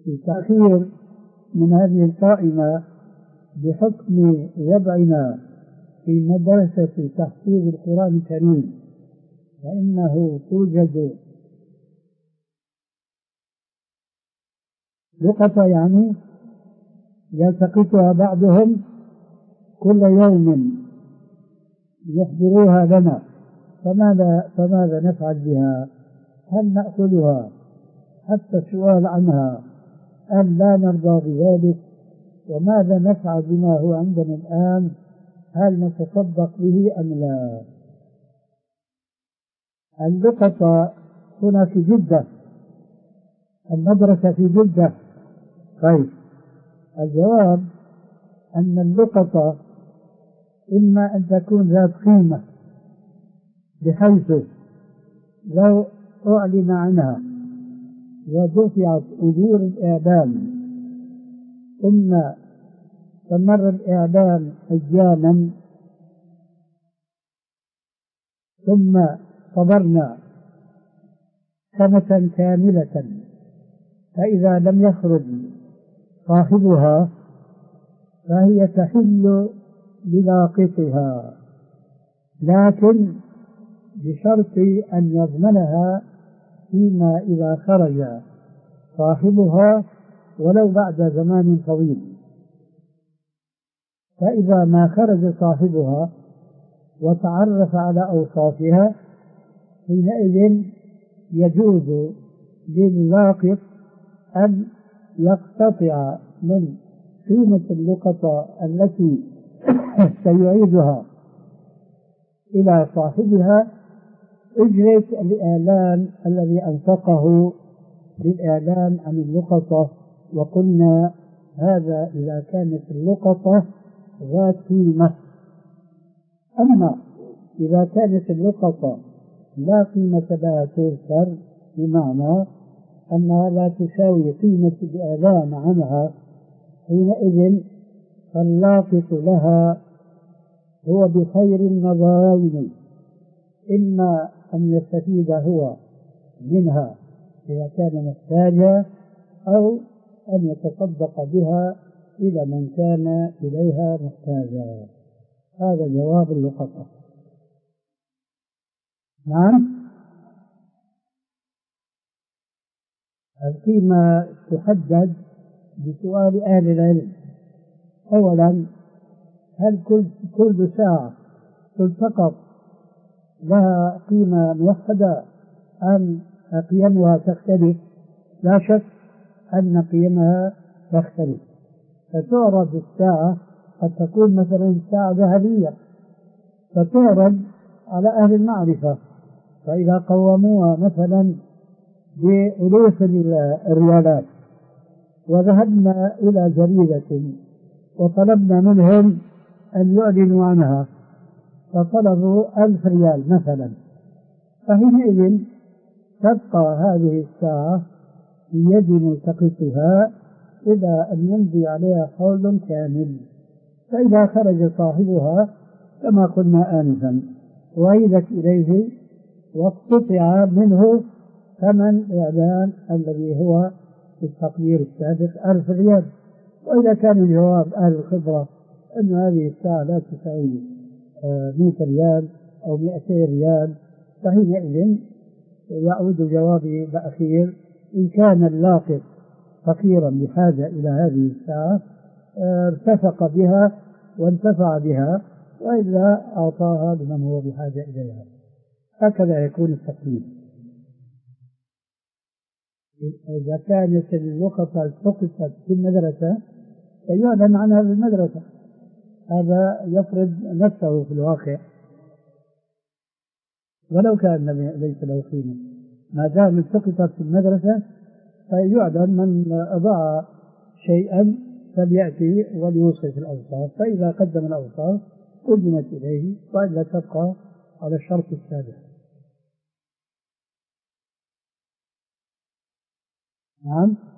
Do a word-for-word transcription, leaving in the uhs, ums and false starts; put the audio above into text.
في تأخير من هذه القائمة بحكم وضعنا في مدرسة تحفيظ القرآن الكريم، فإنه توجد لقطة يعني يلتقطها بعضهم كل يوم يحضروها لنا، فماذا, فماذا نفعل بها؟ هل نأخذها حتى السؤال عنها أم لا نرضى بذلك؟ وماذا نفعل بما هو عندنا الآن؟ هل نتصدق به أم لا؟ اللقطة هنا في جدة، المدرسة في جدة. طيب، الجواب أن اللقطة إما أن تكون ذات قيمة بحيث لو أعلن عنها ودفعت أجور الإعلام ثم استمر الإعلام أجيالا ثم صبرنا سنة كاملة، فإذا لم يخرج صاحبها فهي تحل للاقطها، لكن بشرط أن يضمنها فيما إذا خرج صاحبها ولو بعد زمان طويل. فإذا ما خرج صاحبها وتعرف على أوصافها حينئذ يجوز للاقط أن يقتطع من قيمة اللقطة التي سيعيدها إلى صاحبها أجرة الإعلان الذي أنفقه للإعلان عن اللقطة. وقلنا هذا إذا كانت اللقطة ذات قيمة. أما إذا كانت اللقطة لا قيمة لها تذكر، بمعنى أنها لا تساوي قيمة الإعلان عنها، حينئذ فاللاقط لها هو بخير النظرين، إما أن يستفيد هو منها إذا كان محتاجا، أو أن يتصدق بها إلى من كان إليها محتاجا. هذا جواب اللقطة. نعم، القيمة تحدد بسؤال أهل العلم. أولا، هل كل كل ساعة تلتقط لها قيمة موحدة أم قيمها تختلف؟ لا شك أن قيمها تختلف، فتعرض الساعة قد تكون مثلا ساعة ذهبية فتعرض على أهل المعرفة، فإذا قوموها مثلا بألوف الريالات وذهبنا إلى جريدة وطلبنا منهم أن يعلنوا عنها فطلبوا ألف ريال مثلا، فحينئذ تبقى هذه الساعة في يد ملتقطها إلى أن يمضي عليها حول كامل، فإذا خرج صاحبها كما قلنا آنفا وعيدت إليه واقتطع منه ثمن الإعلان الذي هو في التقدير السابق ألف ريال. وإذا كان الجواب أهل الخبرة أن هذه الساعة لا تساوي مئة ريال أو مئتين ريال، فحينئذ يعود جوابي الأخير إن كان اللاقط فقيرا بحاجة إلى هذه الساعة ارتفق بها وانتفع بها، وإلا أعطاها لمن هو بحاجة إليها. هكذا يكون التقييم. إذا كانت اللقطة التقطت في المدرسة فيعلن عنها بالمدرسة، هذا يفرض نفسه في الواقع ولو كان ليس له قيمة، ما دام التقطت في المدرسة فيعلن من أضاع شيئا فليأتي وليوصف الأوصاف، فإذا قدم الأوصاف قدمت إليه وإلا تبقى على الشرط السابق. نعم.